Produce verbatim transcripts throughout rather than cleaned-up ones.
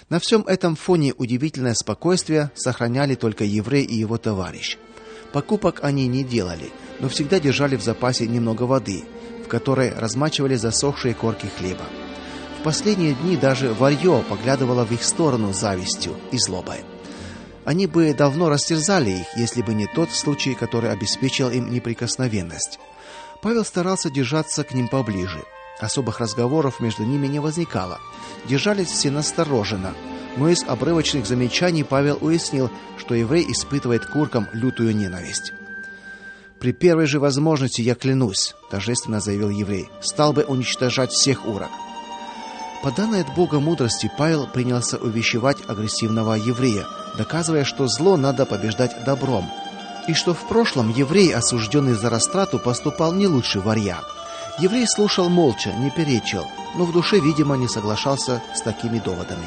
На всем этом фоне удивительное спокойствие сохраняли только еврей и его товарищ. Покупок они не делали, но всегда держали в запасе немного воды, в которой размачивали засохшие корки хлеба. В последние дни даже варьё поглядывало в их сторону с завистью и злобой. Они бы давно растерзали их, если бы не тот случай, который обеспечил им неприкосновенность. Павел старался держаться к ним поближе. Особых разговоров между ними не возникало. Держались все настороженно, но из обрывочных замечаний Павел уяснил, что еврей испытывает к уркам лютую ненависть. При первой же возможности, я клянусь, торжественно заявил еврей, стал бы уничтожать всех урок. По данной от Бога мудрости Павел принялся увещевать агрессивного еврея, доказывая, что зло надо побеждать добром, и что в прошлом еврей, осужденный за растрату, поступал не лучше варья. Еврей слушал молча, не перечил, но в душе, видимо, не соглашался с такими доводами.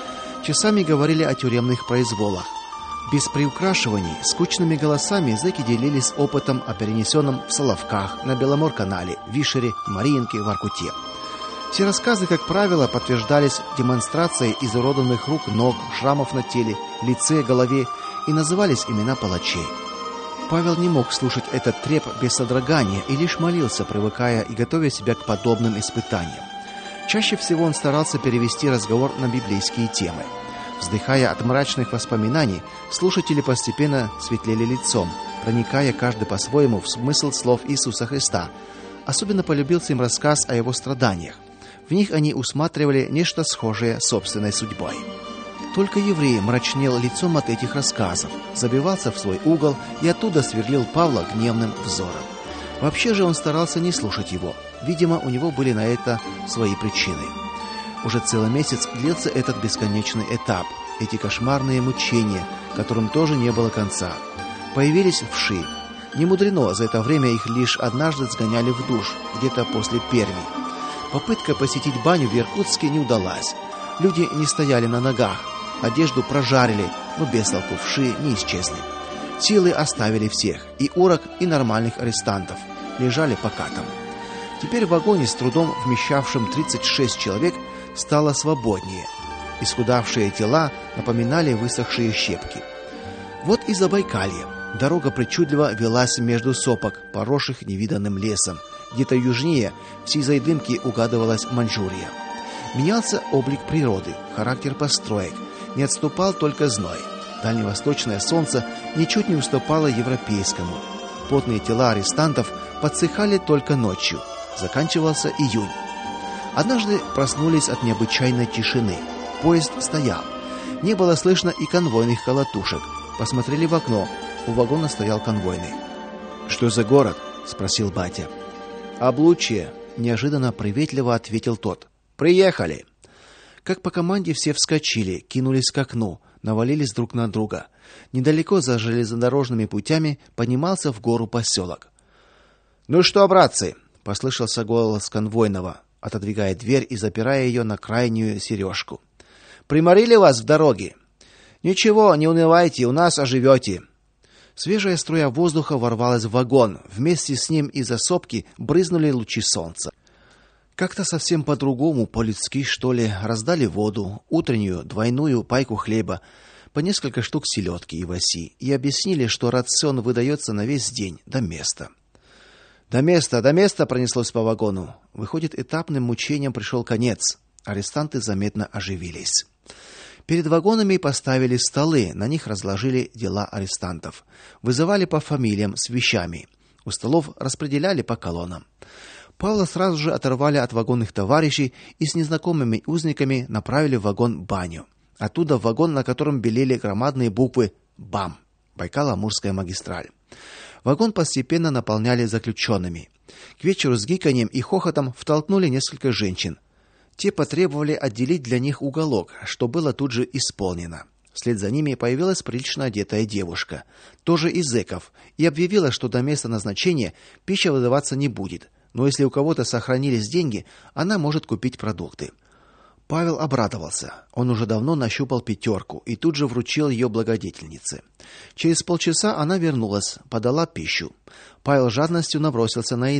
Часами говорили о тюремных произволах. Без приукрашиваний, скучными голосами зэки делились опытом о перенесенном в Соловках, на Беломор-канале, Вишере, Мариинке, Воркуте. Все рассказы, как правило, подтверждались демонстрацией изуродованных рук, ног, шрамов на теле, лице, голове, и назывались имена палачей. Павел не мог слушать этот треп без содрогания и лишь молился, привыкая и готовя себя к подобным испытаниям. Чаще всего он старался перевести разговор на библейские темы. Вздыхая от мрачных воспоминаний, слушатели постепенно светлели лицом, проникая каждый по-своему в смысл слов Иисуса Христа. Особенно полюбился им рассказ о его страданиях. В них они усматривали нечто схожее с собственной судьбой. Только еврей мрачнел лицом от этих рассказов, забивался в свой угол и оттуда сверлил Павла гневным взором. Вообще же он старался не слушать его. Видимо, у него были на это свои причины. Уже целый месяц длился этот бесконечный этап, эти кошмарные мучения, которым тоже не было конца. Появились вши. Не мудрено, за это время их лишь однажды сгоняли в душ, где-то после Перми. Попытка посетить баню в Иркутске не удалась. Люди не стояли на ногах, одежду прожарили, но без толку вши не исчезли. Силы оставили всех, и урок, и нормальных арестантов, лежали покатом. Теперь в вагоне, с трудом вмещавшем тридцать шесть человек, стало свободнее. Исхудавшие тела напоминали высохшие щепки. Вот и Забайкалье. Дорога причудливо велась между сопок, поросших невиданным лесом. Где-то южнее в сизой дымке угадывалась Маньчжурия. Менялся облик природы, характер построек, не отступал только зной. Дальневосточное солнце ничуть не уступало европейскому. Потные тела арестантов подсыхали только ночью. Заканчивался июнь. Однажды проснулись от необычайной тишины. Поезд стоял. Не было слышно и конвойных колотушек. Посмотрели в окно. У вагона стоял конвойный. Что за город? Спросил батя. Облучье, неожиданно приветливо ответил тот. Приехали. Как по команде все вскочили, кинулись к окну, навалились друг на друга. Недалеко за железнодорожными путями поднимался в гору поселок. Ну что, братцы, послышался голос конвойного, отодвигая дверь и запирая ее на крайнюю сережку. Приморили вас в дороге? Ничего, не унывайте, у нас оживете. Свежая струя воздуха ворвалась в вагон. Вместе с ним из-за сопки брызнули лучи солнца. Как-то совсем по-другому, по-людски, что ли, раздали воду, утреннюю двойную пайку хлеба, по несколько штук селедки и васи, и объяснили, что рацион выдается на весь день, до места. До места, до места пронеслось по вагону. Выходит, этапным мучениям пришел конец. Арестанты заметно оживились. Перед вагонами поставили столы, на них разложили дела арестантов. Вызывали по фамилиям с вещами. У столов распределяли по колоннам. Павла сразу же оторвали от вагонных товарищей и с незнакомыми узниками направили в вагон-баню. Оттуда в вагон, на котором белели громадные буквы БАМ. Байкало-Амурская магистраль. Вагон постепенно наполняли заключенными. К вечеру с гиканьем и хохотом втолкнули несколько женщин. Те потребовали отделить для них уголок, что было тут же исполнено. Вслед за ними появилась прилично одетая девушка, тоже из зэков, и объявила, что до места назначения пища выдаваться не будет, но если у кого-то сохранились деньги, она может купить продукты. Павел обрадовался. Он уже давно нащупал пятерку и тут же вручил ее благодетельнице. Через полчаса она вернулась, подала пищу. Павел жадностью набросился на еду,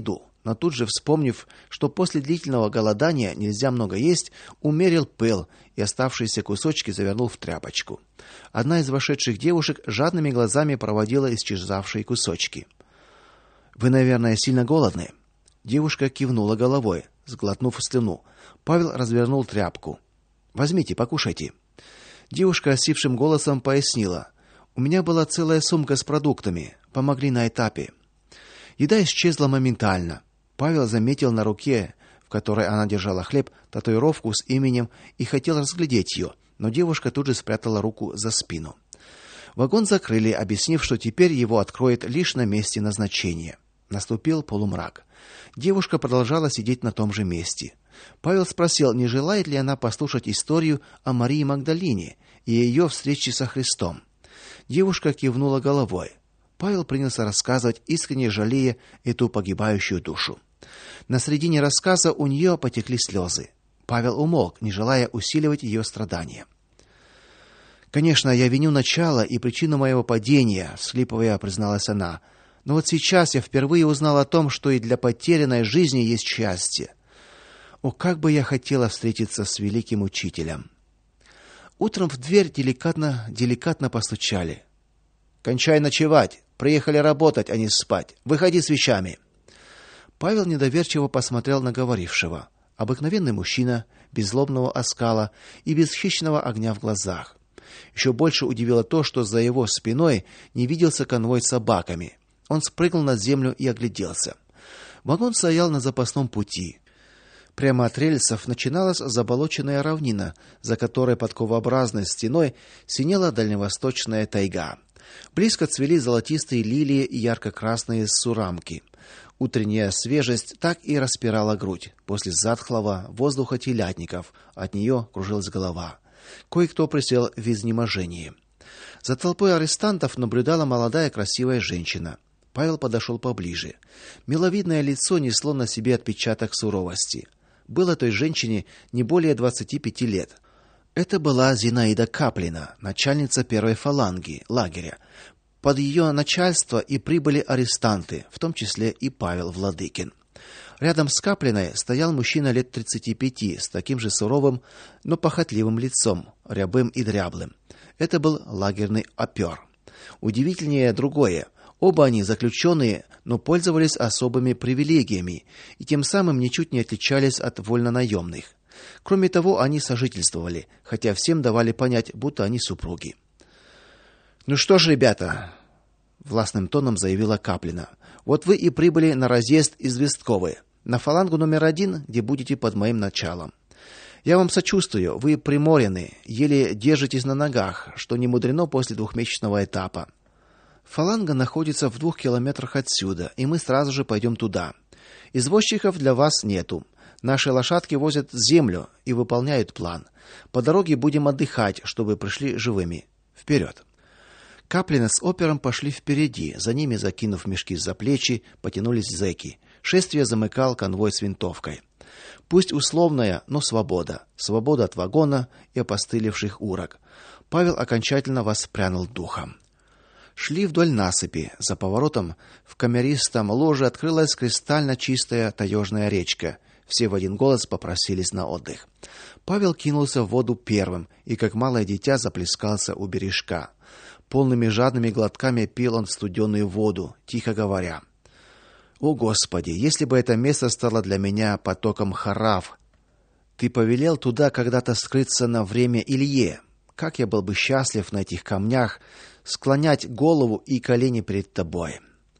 но тут же, вспомнив, что после длительного голодания нельзя много есть, умерил пыл и оставшиеся кусочки завернул в тряпочку. Одна из вошедших девушек жадными глазами проводила исчезавшие кусочки. Вы, наверное, сильно голодны? Девушка кивнула головой, сглотнув слюну. Павел развернул тряпку. Возьмите, покушайте. Девушка осипшим голосом пояснила: у меня была целая сумка с продуктами, помогли на этапе. Еда исчезла моментально. Павел заметил на руке, в которой она держала хлеб, татуировку с именем и хотел разглядеть ее, но девушка тут же спрятала руку за спину. Вагон закрыли, объяснив, что теперь его откроют лишь на месте назначения. Наступил полумрак. Девушка продолжала сидеть на том же месте. Павел спросил, не желает ли она послушать историю о Марии Магдалине и ее встрече со Христом. Девушка кивнула головой. Павел принялся рассказывать, искренне жалея эту погибающую душу. На середине рассказа у нее потекли слезы. Павел умолк, не желая усиливать ее страдания. Конечно, я виню начало и причину моего падения, всхлипывая, призналась она. Но вот сейчас я впервые узнал о том, что и для потерянной жизни есть счастье. О, как бы я хотела встретиться с великим учителем. Утром в дверь деликатно, деликатно постучали. Кончай ночевать, приехали работать, а не спать. Выходи с вещами. Павел недоверчиво посмотрел на говорившего. Обыкновенный мужчина, без злобного оскала и без хищного огня в глазах. Еще больше удивило то, что за его спиной не виделся конвой с собаками. Он спрыгнул на землю и огляделся. Вагон стоял на запасном пути. Прямо от рельсов начиналась заболоченная равнина, за которой подковообразной стеной синела дальневосточная тайга. Близко цвели золотистые лилии и ярко-красные сурамки. Утренняя свежесть так и распирала грудь. После затхлого воздуха телятников от нее кружилась голова. Кое-кто присел в изнеможении. За толпой арестантов наблюдала молодая красивая женщина. Павел подошел поближе. Миловидное лицо несло на себе отпечаток суровости. Было той женщине не более двадцати пяти лет. Это была Зинаида Каплина, начальница первой фаланги лагеря. Под ее начальство и прибыли арестанты, в том числе и Павел Владыкин. Рядом с Каплиной стоял мужчина лет тридцати пяти с таким же суровым, но похотливым лицом, рябым и дряблым. Это был лагерный опер. Удивительнее другое. Оба они заключенные, но пользовались особыми привилегиями и тем самым ничуть не отличались от вольнонаемных. Кроме того, они сожительствовали, хотя всем давали понять, будто они супруги. Ну что ж, ребята, властным тоном заявила Каплина. Вот вы и прибыли на разъезд из Вестковой, на фалангу номер один, где будете под моим началом. Я вам сочувствую, вы приморены, еле держитесь на ногах, что не мудрено после двухмесячного этапа. Фаланга находится в двух километрах отсюда, и мы сразу же пойдем туда. Извозчиков для вас нету. Наши лошадки возят землю и выполняют план. По дороге будем отдыхать, чтобы пришли живыми. Вперед!» Каплина с опером пошли впереди, за ними, закинув мешки за плечи, потянулись зэки. Шествие замыкал конвой с винтовкой. Пусть условная, но свобода. Свобода от вагона и опостылевших урок. Павел окончательно воспрянул духом. Шли вдоль насыпи. За поворотом в камеристом ложе открылась кристально чистая таежная речка. Все в один голос попросились на отдых. Павел кинулся в воду первым и, как малое дитя, заплескался у бережка. Полными жадными глотками пил он студеную воду, тихо говоря: «О, Господи, если бы это место стало для меня потоком Харав! Ты повелел туда когда-то скрыться на время Илье. Как я был бы счастлив на этих камнях склонять голову и колени перед тобой!»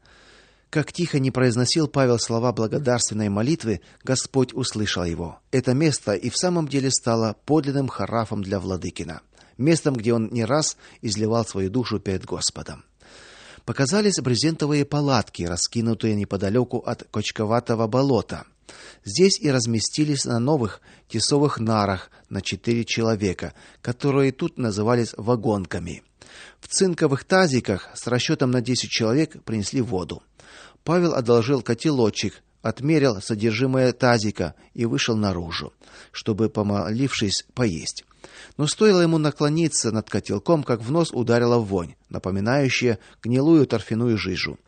Как тихо не произносил Павел слова благодарственной молитвы, Господь услышал его. Это место и в самом деле стало подлинным Харафом для Владыкина, местом, где он не раз изливал свою душу перед Господом. Показались брезентовые палатки, раскинутые неподалеку от кочковатого болота. Здесь и разместились на новых тесовых нарах на четыре человека, которые тут назывались вагонками. В цинковых тазиках с расчетом на десять человек принесли воду. Павел одолжил котелочек, отмерил содержимое тазика и вышел наружу, чтобы, помолившись, поесть. Но стоило ему наклониться над котелком, как в нос ударила вонь, напоминающая гнилую торфяную жижу.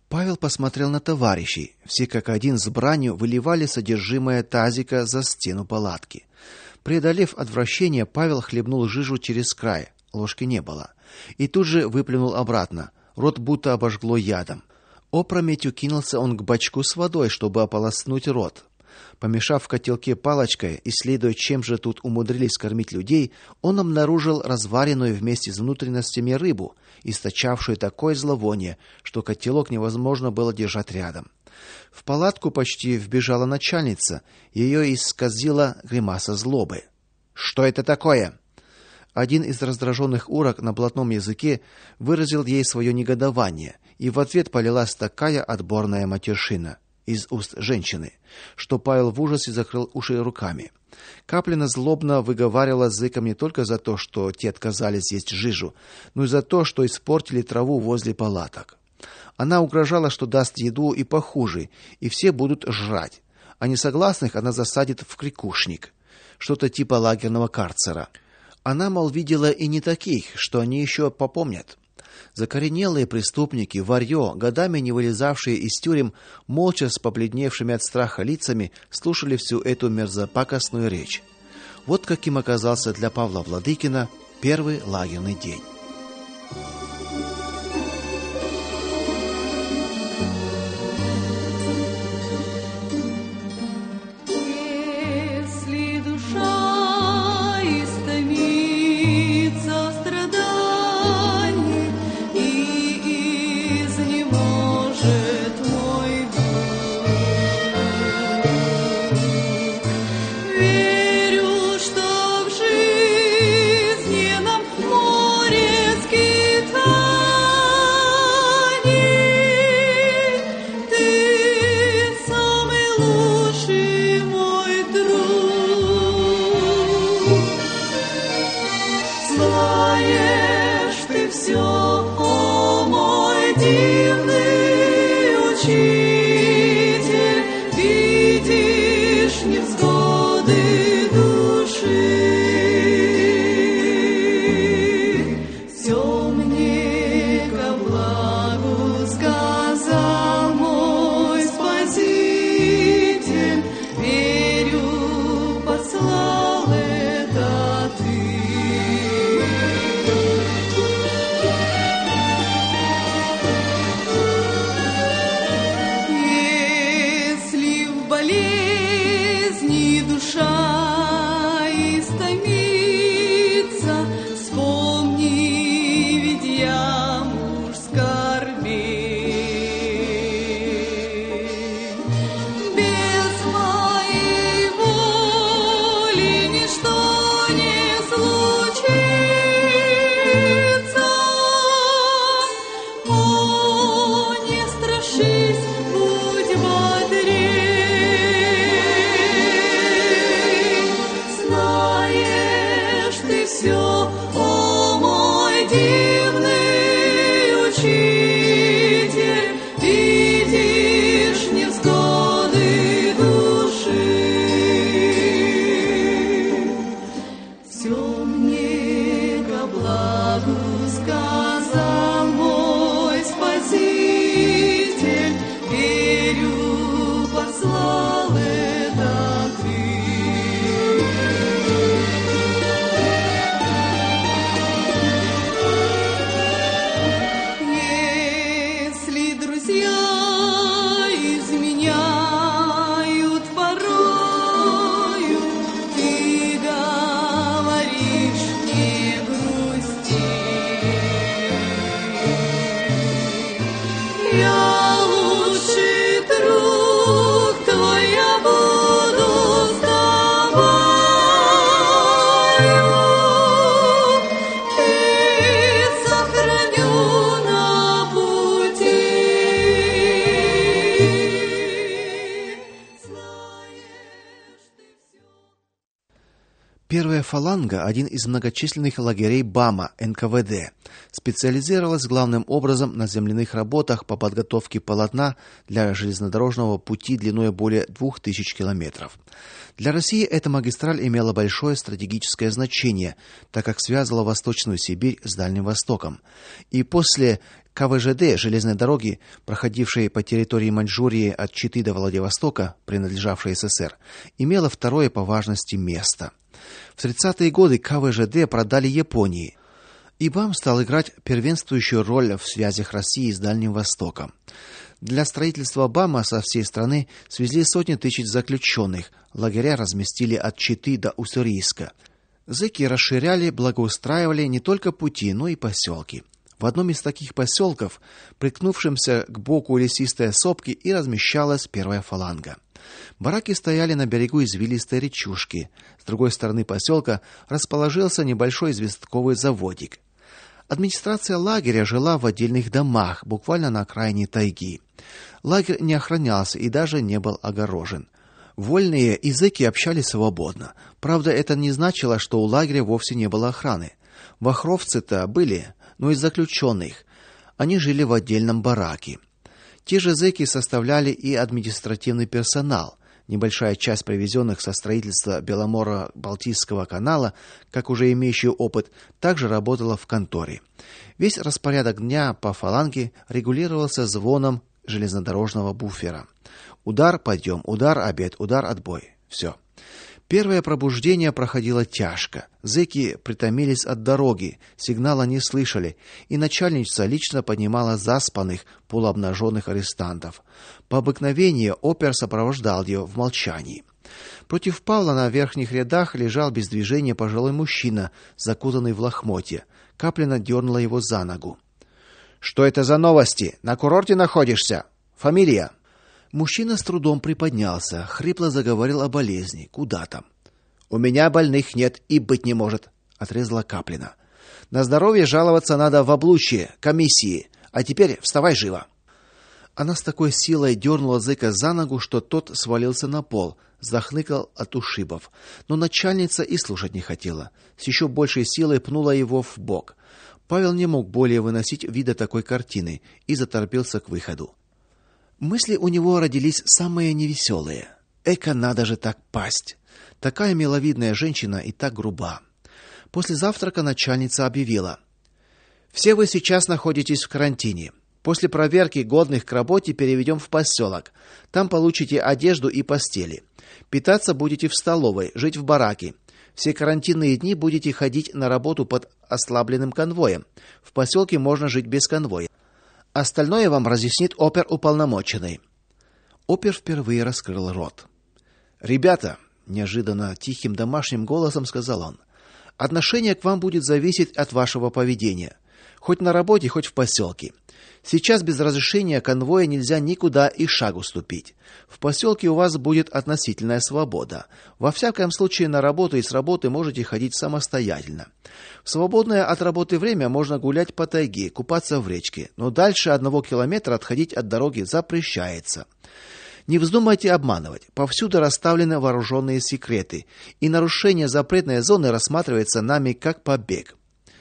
Павел посмотрел на товарищей. Все как один с бранью выливали содержимое тазика за стену палатки. Преодолев отвращение, Павел хлебнул жижу через край. Ложки не было. И тут же выплюнул обратно. Рот будто обожгло ядом. Опрометью кинулся он к бачку с водой, чтобы ополоснуть рот. Помешав в котелке палочкой, исследуя, чем же тут умудрились кормить людей, он обнаружил разваренную вместе с внутренностями рыбу, источавшую такое зловоние, что котелок невозможно было держать рядом. В палатку почти вбежала начальница, ее исказила гримаса злобы. Что это такое? Один из раздраженных урок на блатном языке выразил ей свое негодование, и в ответ полилась такая отборная матершина из уст женщины, что Павел в ужасе закрыл уши руками. Каплина злобно выговаривала зэкам не только за то, что те отказались есть жижу, но и за то, что испортили траву возле палаток. Она угрожала, что даст еду и похуже, и все будут жрать, а несогласных она засадит в крикушник, что-то типа лагерного карцера. Она, мол, видела и не таких, что они еще попомнят. Закоренелые преступники, варьё, годами не вылезавшие из тюрем, молча с побледневшими от страха лицами слушали всю эту мерзопакостную речь. Вот каким оказался для Павла Владыкина первый лагерный день. фаланга, один из многочисленных лагерей БАМа эн ка вэ дэ, специализировалась главным образом на земляных работах по подготовке полотна для железнодорожного пути длиной более двух тысяч километров. Для России эта магистраль имела большое стратегическое значение, так как связывала Восточную Сибирь с Дальним Востоком. И после ка вэ жэ дэ железной дороги, проходившей по территории Маньчжурии от Читы до Владивостока, принадлежавшей эс эс эр, имела второе по важности место. В тридцатые годы ка вэ жэ дэ продали Японии, и БАМ стал играть первенствующую роль в связях России с Дальним Востоком. Для строительства БАМа со всей страны свезли сотни тысяч заключенных, лагеря разместили от Читы до Уссурийска. Зэки расширяли, благоустраивали не только пути, но и поселки. В одном из таких поселков, приткнувшемся к боку лесистой сопки, и размещалась первая фаланга. Бараки стояли на берегу извилистой речушки. С другой стороны поселка расположился небольшой известковый заводик. Администрация лагеря жила в отдельных домах, буквально на окраине тайги. Лагерь не охранялся и даже не был огорожен. Вольные и зэки общались свободно. Правда, это не значило, что у лагеря вовсе не было охраны. Вахровцы-то были, но из заключенных. Они жили в отдельном бараке. Те же зэки составляли и административный персонал. Небольшая часть привезенных со строительства Беломоро-Балтийского канала, как уже имеющий опыт, также работала в конторе. Весь распорядок дня по фаланге регулировался звоном железнодорожного буфера. Удар, подъем, удар, обед, удар, отбой. Все. Первое пробуждение проходило тяжко. Зэки притомились от дороги, сигнала не слышали, и начальница лично поднимала заспанных, полуобнаженных арестантов. По обыкновению опер сопровождал ее в молчании. Против Павла на верхних рядах лежал без движения пожилой мужчина, закутанный в лохмотья. Каплина дернула его за ногу. Что это за новости? На курорте находишься? Фамилия? Мужчина с трудом приподнялся, хрипло заговорил о болезни. Куда там? У меня больных нет и быть не может, отрезала Каплина. На здоровье жаловаться надо в облучье, комиссии. А теперь вставай живо. Она с такой силой дернула зэка за ногу, что тот свалился на пол, захныкал от ушибов. Но начальница и слушать не хотела. С еще большей силой пнула его в бок. Павел не мог более выносить вида такой картины и заторопился к выходу. Мысли у него родились самые невеселые. Эка, надо же так пасть. Такая миловидная женщина и так груба. После завтрака начальница объявила: все вы сейчас находитесь в карантине. После проверки годных к работе переведем в поселок. Там получите одежду и постели. Питаться будете в столовой, жить в бараке. Все карантинные дни будете ходить на работу под ослабленным конвоем. В поселке можно жить без конвоя. Остальное вам разъяснит оперуполномоченный. Опер впервые раскрыл рот. Ребята, неожиданно тихим домашним голосом сказал он: отношение к вам будет зависеть от вашего поведения, хоть на работе, хоть в поселке. Сейчас без разрешения конвоя нельзя никуда и шагу ступить. В поселке у вас будет относительная свобода. Во всяком случае, на работу и с работы можете ходить самостоятельно. В свободное от работы время можно гулять по тайге, купаться в речке, но дальше одного километра отходить от дороги запрещается. Не вздумайте обманывать. Повсюду расставлены вооруженные секреты, и нарушение запретной зоны рассматривается нами как побег.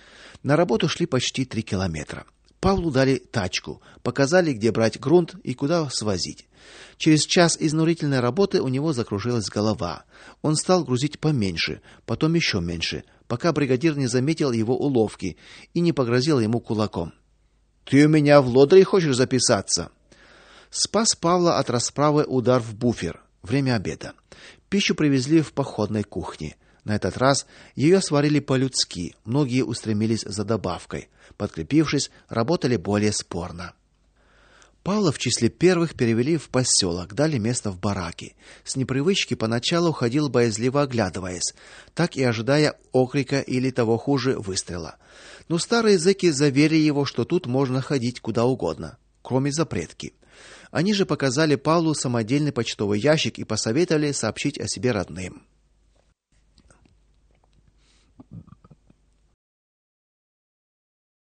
На работу шли почти три километра. Павлу дали тачку, показали, где брать грунт и куда свозить. Через час изнурительной работы у него закружилась голова. Он стал грузить поменьше, потом еще меньше, пока бригадир не заметил его уловки и не погрозил ему кулаком. Ты у меня в лодыри хочешь записаться? Спас Павла от расправы удар в буфер. Время обеда. Пищу привезли в походной кухне. На этот раз ее сварили по-людски. Многие устремились за добавкой. Подкрепившись, работали более спорно. Павла в числе первых перевели в поселок, дали место в бараке. С непривычки поначалу ходил боязливо оглядываясь, так и ожидая окрика или того хуже выстрела. Но старые зэки заверили его, что тут можно ходить куда угодно, кроме запретки. Они же показали Павлу самодельный почтовый ящик и посоветовали сообщить о себе родным.